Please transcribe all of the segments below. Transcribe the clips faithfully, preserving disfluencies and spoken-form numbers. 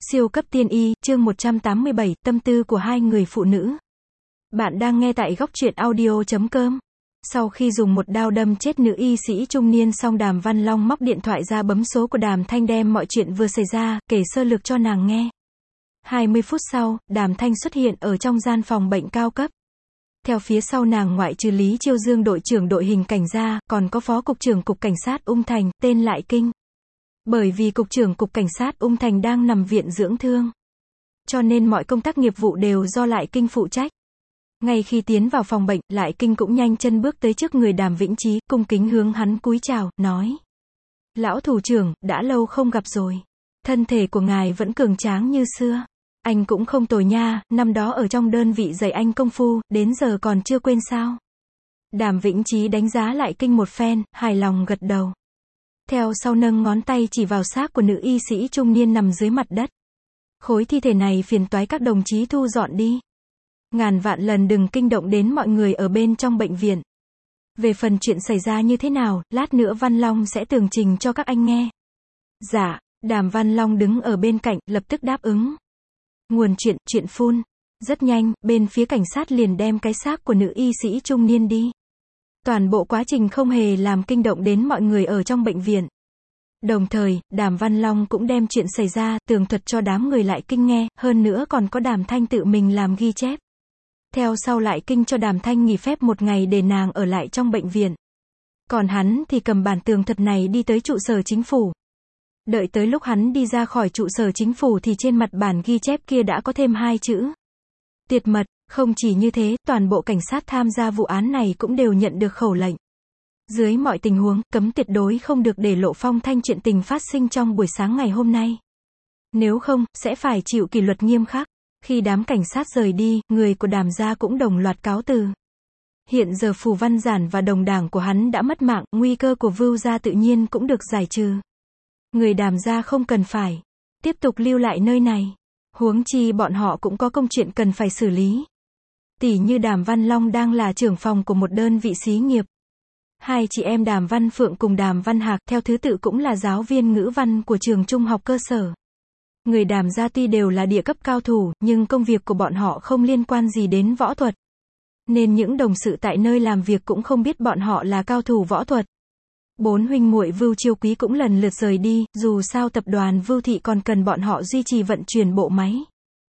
Siêu cấp tiên y, chương một trăm tám mươi bảy, tâm tư của hai người phụ nữ. Bạn đang nghe tại góc truyện audio chấm com. Sau khi dùng một đao đâm chết nữ y sĩ trung niên xong, Đàm Văn Long móc điện thoại ra bấm số của Đàm Thanh, đem mọi chuyện vừa xảy ra, kể sơ lược cho nàng nghe. hai mươi phút sau, Đàm Thanh xuất hiện ở trong gian phòng bệnh cao cấp. Theo phía sau nàng ngoại trừ Lý Chiêu Dương đội trưởng đội hình cảnh ra, còn có phó cục trưởng cục cảnh sát Ung Thành, tên Lại Kinh. Bởi vì cục trưởng cục cảnh sát Ung Thành đang nằm viện dưỡng thương, cho nên mọi công tác nghiệp vụ đều do Lại Kinh phụ trách. Ngay khi tiến vào phòng bệnh, Lại Kinh cũng nhanh chân bước tới trước người Đàm Vĩnh Chí, cung kính hướng hắn cúi chào, nói: Lão thủ trưởng, đã lâu không gặp rồi. Thân thể của ngài vẫn cường tráng như xưa. Anh cũng không tồi nha, năm đó ở trong đơn vị dạy anh công phu, đến giờ còn chưa quên sao? Đàm Vĩnh Chí đánh giá Lại Kinh một phen, hài lòng gật đầu. Theo sau nâng ngón tay chỉ vào xác của nữ y sĩ trung niên nằm dưới mặt đất. Khối thi thể này phiền toái các đồng chí thu dọn đi. Ngàn vạn lần đừng kinh động đến mọi người ở bên trong bệnh viện. Về phần chuyện xảy ra như thế nào, lát nữa Văn Long sẽ tường trình cho các anh nghe. Dạ, Đàm Văn Long đứng ở bên cạnh, lập tức đáp ứng. Nguồn chuyện, chuyện phun. Rất nhanh, bên phía cảnh sát liền đem cái xác của nữ y sĩ trung niên đi. Toàn bộ quá trình không hề làm kinh động đến mọi người ở trong bệnh viện. Đồng thời, Đàm Văn Long cũng đem chuyện xảy ra, tường thuật cho đám người Lại Kinh nghe, hơn nữa còn có Đàm Thanh tự mình làm ghi chép. Theo sau Lại Kinh cho Đàm Thanh nghỉ phép một ngày để nàng ở lại trong bệnh viện. Còn hắn thì cầm bản tường thuật này đi tới trụ sở chính phủ. Đợi tới lúc hắn đi ra khỏi trụ sở chính phủ thì trên mặt bản ghi chép kia đã có thêm hai chữ: tuyệt mật. Không chỉ như thế, toàn bộ cảnh sát tham gia vụ án này cũng đều nhận được khẩu lệnh. Dưới mọi tình huống, cấm tuyệt đối không được để lộ phong thanh chuyện tình phát sinh trong buổi sáng ngày hôm nay. Nếu không, sẽ phải chịu kỷ luật nghiêm khắc. Khi đám cảnh sát rời đi, người của Đàm gia cũng đồng loạt cáo từ. Hiện giờ Phù Văn Giản và đồng đảng của hắn đã mất mạng, nguy cơ của Vưu gia tự nhiên cũng được giải trừ. Người Đàm gia không cần phải tiếp tục lưu lại nơi này. Huống chi bọn họ cũng có công chuyện cần phải xử lý. Tỷ như Đàm Văn Long đang là trưởng phòng của một đơn vị xí nghiệp. Hai chị em Đàm Văn Phượng cùng Đàm Văn Hạc theo thứ tự cũng là giáo viên ngữ văn của trường trung học cơ sở. Người Đàm gia tuy đều là địa cấp cao thủ, nhưng công việc của bọn họ không liên quan gì đến võ thuật. Nên những đồng sự tại nơi làm việc cũng không biết bọn họ là cao thủ võ thuật. Bốn huynh muội Vưu Chiêu Quý cũng lần lượt rời đi, dù sao tập đoàn Vưu Thị còn cần bọn họ duy trì vận chuyển bộ máy.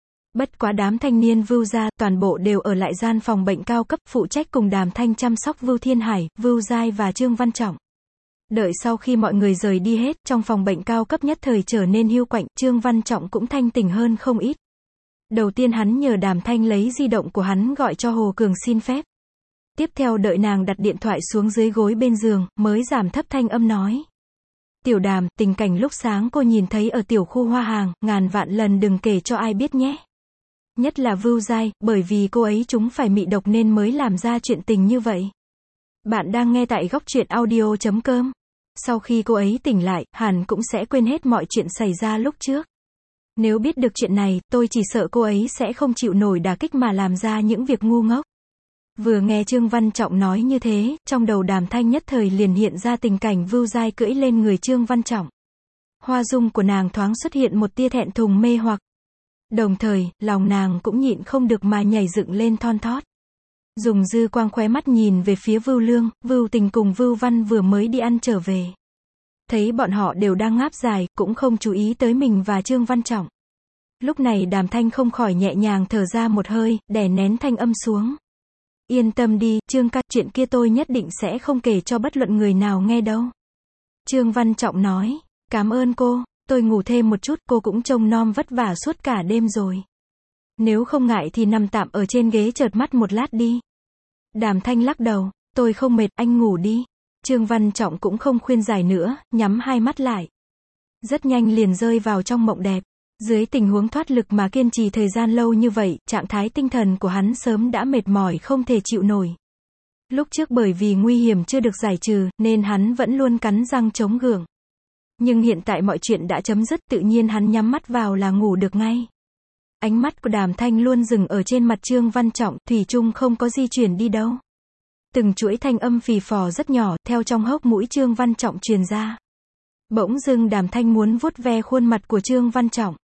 Bất quá đám thanh niên Vưu gia, toàn bộ đều ở lại gian phòng bệnh cao cấp, phụ trách cùng Đàm Thanh chăm sóc Vưu Thiên Hải, Vưu Giai và Trương Văn Trọng. Đợi sau khi mọi người rời đi hết, trong phòng bệnh cao cấp nhất thời trở nên hiu quạnh, Trương Văn Trọng cũng thanh tỉnh hơn không ít. Đầu tiên hắn nhờ Đàm Thanh lấy di động của hắn gọi cho Hồ Cường xin phép. Tiếp theo đợi nàng đặt điện thoại xuống dưới gối bên giường, mới giảm thấp thanh âm nói: Tiểu Đàm, tình cảnh lúc sáng cô nhìn thấy ở tiểu khu hoa hàng, ngàn vạn lần đừng kể cho ai biết nhé. Nhất là Vưu Giai, bởi vì cô ấy chúng phải mị độc nên mới làm ra chuyện tình như vậy. Bạn đang nghe tại góc truyện audio chấm com. Sau khi cô ấy tỉnh lại, hẳn cũng sẽ quên hết mọi chuyện xảy ra lúc trước. Nếu biết được chuyện này, tôi chỉ sợ cô ấy sẽ không chịu nổi đả kích mà làm ra những việc ngu ngốc. Vừa nghe Trương Văn Trọng nói như thế, trong đầu Đàm Thanh nhất thời liền hiện ra tình cảnh Vưu Giai cưỡi lên người Trương Văn Trọng. Hoa dung của nàng thoáng xuất hiện một tia thẹn thùng mê hoặc. Đồng thời, lòng nàng cũng nhịn không được mà nhảy dựng lên thon thót. Dùng dư quang khóe mắt nhìn về phía Vưu Lương, Vưu Tình cùng Vưu Văn vừa mới đi ăn trở về. Thấy bọn họ đều đang ngáp dài, cũng không chú ý tới mình và Trương Văn Trọng. Lúc này Đàm Thanh không khỏi nhẹ nhàng thở ra một hơi, đè nén thanh âm xuống. Yên tâm đi, Trương ca, chuyện kia tôi nhất định sẽ không kể cho bất luận người nào nghe đâu. Trương Văn Trọng nói: Cảm ơn cô, tôi ngủ thêm một chút, cô cũng trông nom vất vả suốt cả đêm rồi. Nếu không ngại thì nằm tạm ở trên ghế chợp mắt một lát đi. Đàm Thanh lắc đầu: Tôi không mệt, anh ngủ đi. Trương Văn Trọng cũng không khuyên giải nữa, nhắm hai mắt lại. Rất nhanh liền rơi vào trong mộng đẹp. Dưới tình huống thoát lực mà kiên trì thời gian lâu như vậy, trạng thái tinh thần của hắn sớm đã mệt mỏi không thể chịu nổi. Lúc trước bởi vì nguy hiểm chưa được giải trừ, nên hắn vẫn luôn cắn răng chống gượng. Nhưng hiện tại mọi chuyện đã chấm dứt, tự nhiên hắn nhắm mắt vào là ngủ được ngay. Ánh mắt của Đàm Thanh luôn dừng ở trên mặt Trương Văn Trọng, thủy chung không có di chuyển đi đâu. Từng chuỗi thanh âm phì phò rất nhỏ, theo trong hốc mũi Trương Văn Trọng truyền ra. Bỗng dưng Đàm Thanh muốn vuốt ve khuôn mặt của Trương Văn Trọng.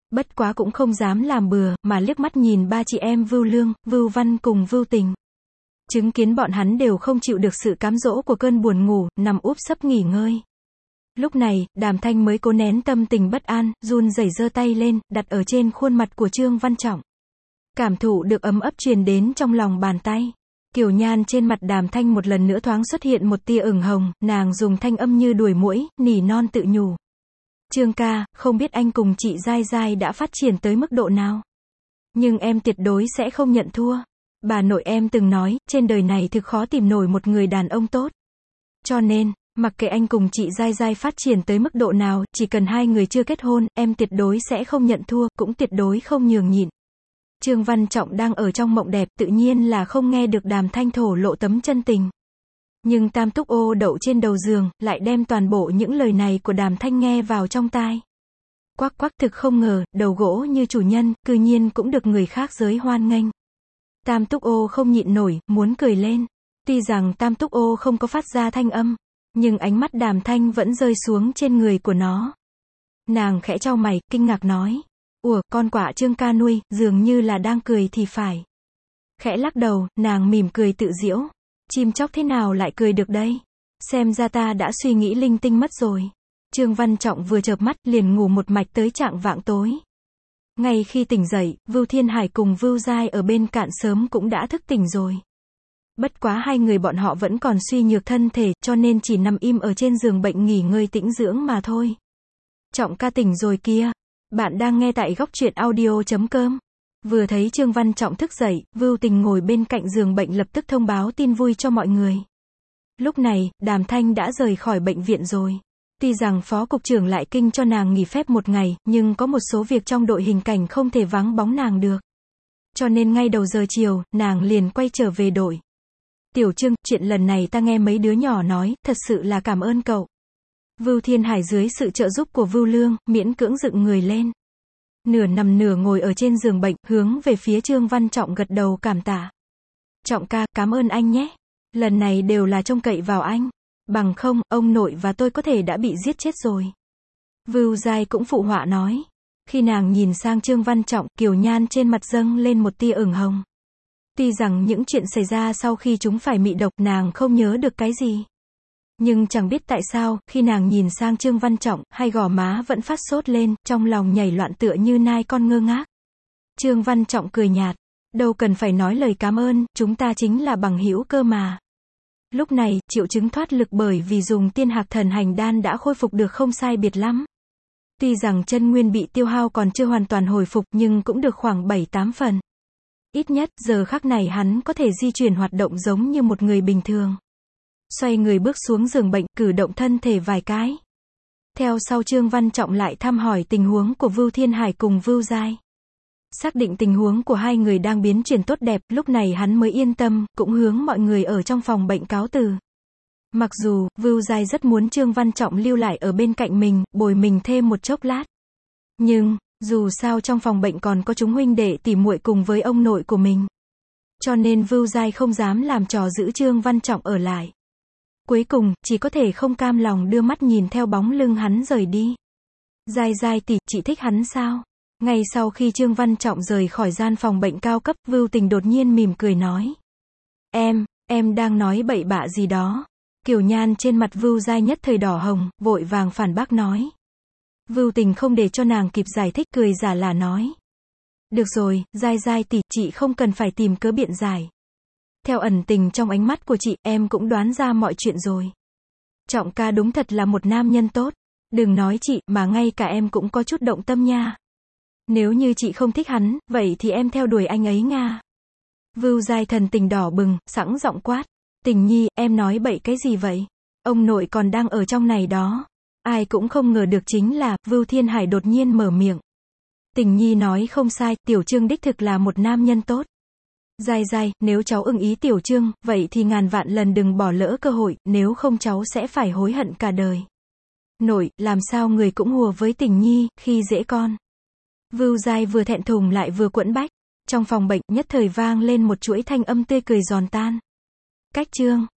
Bất quá cũng không dám làm bừa, mà liếc mắt nhìn ba chị em Vưu Lương, Vưu Văn cùng Vưu Tình. Chứng kiến bọn hắn đều không chịu được sự cám dỗ của cơn buồn ngủ, nằm úp sấp nghỉ ngơi. Lúc này, Đàm Thanh mới cố nén tâm tình bất an, run rẩy giơ tay lên, đặt ở trên khuôn mặt của Trương Văn Trọng. Cảm thụ được ấm ấp truyền đến trong lòng bàn tay. Kiều nhan trên mặt Đàm Thanh một lần nữa thoáng xuất hiện một tia ửng hồng, nàng dùng thanh âm như đuổi muỗi, nỉ non tự nhủ. Trương ca, không biết anh cùng chị Giai Giai đã phát triển tới mức độ nào. Nhưng em tuyệt đối sẽ không nhận thua. Bà nội em từng nói, trên đời này thực khó tìm nổi một người đàn ông tốt. Cho nên, mặc kệ anh cùng chị Giai Giai phát triển tới mức độ nào, chỉ cần hai người chưa kết hôn, em tuyệt đối sẽ không nhận thua, cũng tuyệt đối không nhường nhịn. Trương Văn Trọng đang ở trong mộng đẹp, tự nhiên là không nghe được Đàm Thanh thổ lộ tấm chân tình. Nhưng Tam Túc Ô đậu trên đầu giường, lại đem toàn bộ những lời này của Đàm Thanh nghe vào trong tai. Quắc quắc, thực không ngờ, đầu gỗ như chủ nhân, cư nhiên cũng được người khác giới hoan nghênh. Tam Túc Ô không nhịn nổi, muốn cười lên. Tuy rằng Tam Túc Ô không có phát ra thanh âm, nhưng ánh mắt Đàm Thanh vẫn rơi xuống trên người của nó. Nàng khẽ chau mày, kinh ngạc nói. Ủa, con quạ Trương ca nuôi, dường như là đang cười thì phải. Khẽ lắc đầu, nàng mỉm cười tự giễu. Chim chóc thế nào lại cười được đây? Xem ra ta đã suy nghĩ linh tinh mất rồi. Trương Văn Trọng vừa chợp mắt, liền ngủ một mạch tới chạng vạng tối. Ngay khi tỉnh dậy, Vưu Thiên Hải cùng Vưu Giai ở bên cạnh sớm cũng đã thức tỉnh rồi. Bất quá hai người bọn họ vẫn còn suy nhược thân thể, cho nên chỉ nằm im ở trên giường bệnh nghỉ ngơi tĩnh dưỡng mà thôi. Trọng ca tỉnh rồi kia. Bạn đang nghe tại góc truyện audio chấm com. Vừa thấy Trương Văn Trọng thức dậy, Vưu Tình ngồi bên cạnh giường bệnh lập tức thông báo tin vui cho mọi người. Lúc này, Đàm Thanh đã rời khỏi bệnh viện rồi. Tuy rằng phó cục trưởng lại kinh cho nàng nghỉ phép một ngày, nhưng có một số việc trong đội hình cảnh không thể vắng bóng nàng được. Cho nên ngay đầu giờ chiều, nàng liền quay trở về đội. Tiểu Trương, chuyện lần này ta nghe mấy đứa nhỏ nói, thật sự là cảm ơn cậu. Vưu Thiên Hải dưới sự trợ giúp của Vưu Lương, miễn cưỡng dựng người lên. Nửa nằm nửa ngồi ở trên giường bệnh, hướng về phía Trương Văn Trọng gật đầu cảm tạ. Trọng ca, cảm ơn anh nhé. Lần này đều là trông cậy vào anh. Bằng không, ông nội và tôi có thể đã bị giết chết rồi. Vưu Giai cũng phụ họa nói. Khi nàng nhìn sang Trương Văn Trọng, kiều nhan trên mặt dâng lên một tia ửng hồng. Tuy rằng những chuyện xảy ra sau khi chúng phải mị độc, nàng không nhớ được cái gì. Nhưng chẳng biết tại sao, khi nàng nhìn sang Trương Văn Trọng, hai gò má vẫn phát sốt lên, trong lòng nhảy loạn tựa như nai con ngơ ngác. Trương Văn Trọng cười nhạt. Đâu cần phải nói lời cảm ơn, chúng ta chính là bằng hữu cơ mà. Lúc này, triệu chứng thoát lực bởi vì dùng tiên hạc thần hành đan đã khôi phục được không sai biệt lắm. Tuy rằng chân nguyên bị tiêu hao còn chưa hoàn toàn hồi phục, nhưng cũng được khoảng bảy tám phần. Ít nhất, giờ khắc này hắn có thể di chuyển hoạt động giống như một người bình thường. Xoay người bước xuống giường bệnh, cử động thân thể vài cái. Theo sau Trương Văn Trọng lại thăm hỏi tình huống của Vưu Thiên Hải cùng Vưu Giai. Xác định tình huống của hai người đang biến chuyển tốt đẹp, lúc này hắn mới yên tâm, cũng hướng mọi người ở trong phòng bệnh cáo từ. Mặc dù, Vưu Giai rất muốn Trương Văn Trọng lưu lại ở bên cạnh mình, bồi mình thêm một chốc lát. Nhưng, dù sao trong phòng bệnh còn có chúng huynh đệ tỉ muội cùng với ông nội của mình. Cho nên Vưu Giai không dám làm trò giữ Trương Văn Trọng ở lại. Cuối cùng, chỉ có thể không cam lòng đưa mắt nhìn theo bóng lưng hắn rời đi. Giai Giai tỷ, chị thích hắn sao? Ngay sau khi Trương Văn Trọng rời khỏi gian phòng bệnh cao cấp, Vưu Tình đột nhiên mỉm cười nói. Em, em đang nói bậy bạ gì đó. Kiều nhan trên mặt Vưu Giai nhất thời đỏ hồng, vội vàng phản bác nói. Vưu Tình không để cho nàng kịp giải thích, cười giả là nói. Được rồi, Giai Giai tỷ, chị không cần phải tìm cớ biện giải. Theo ẩn tình trong ánh mắt của chị, em cũng đoán ra mọi chuyện rồi. Trọng ca đúng thật là một nam nhân tốt. Đừng nói chị, mà ngay cả em cũng có chút động tâm nha. Nếu như chị không thích hắn, vậy thì em theo đuổi anh ấy nga. Vưu Giai thần tình đỏ bừng, sẵn giọng quát. Tình nhi, em nói bậy cái gì vậy? Ông nội còn đang ở trong này đó. Ai cũng không ngờ được chính là, Vưu Thiên Hải đột nhiên mở miệng. Tình nhi nói không sai, Tiểu Trương đích thực là một nam nhân tốt. Giai Giai, nếu cháu ưng ý Tiểu Trương, vậy thì ngàn vạn lần đừng bỏ lỡ cơ hội, nếu không cháu sẽ phải hối hận cả đời. Nội, làm sao người cũng hùa với Tình nhi, khi dễ con. Vưu Giai vừa thẹn thùng lại vừa quẫn bách. Trong phòng bệnh, nhất thời vang lên một chuỗi thanh âm tươi cười giòn tan. Cách chương